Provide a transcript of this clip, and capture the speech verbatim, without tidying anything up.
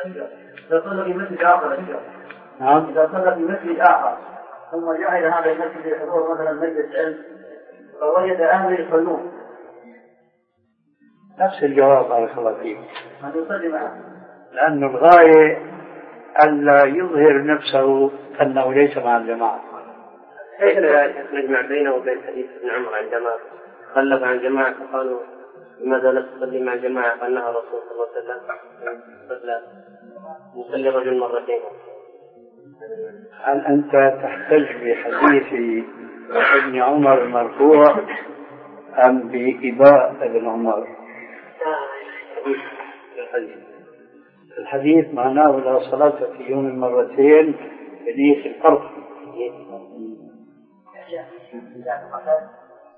إذا صلى في مسجد آخر نعم إذا صلى في مسجد آخر ثم جاء إلى هذا المسجد يحضر مثلا مجلس علم فوجد أهل يصلون نفس الجواب بارك الله فيك من يصلي معه لأن الغاية ألا يظهر نفسه أنه ليس مع الجماعة. كيف نجمع بينه وبين حديث ابن عمر عندما خلف عن جماعة فقالوا لماذا لا تصلي مع جماعة فإنها رسول صلى الله عليه وسلم يصلي رجل مرتين؟ هل أنت تحتج بحديث ابن عمر المرفوع أم بإباء ابن عمر؟ الحديث معناه لا صلاة في يوم مرتين حديث الفرق.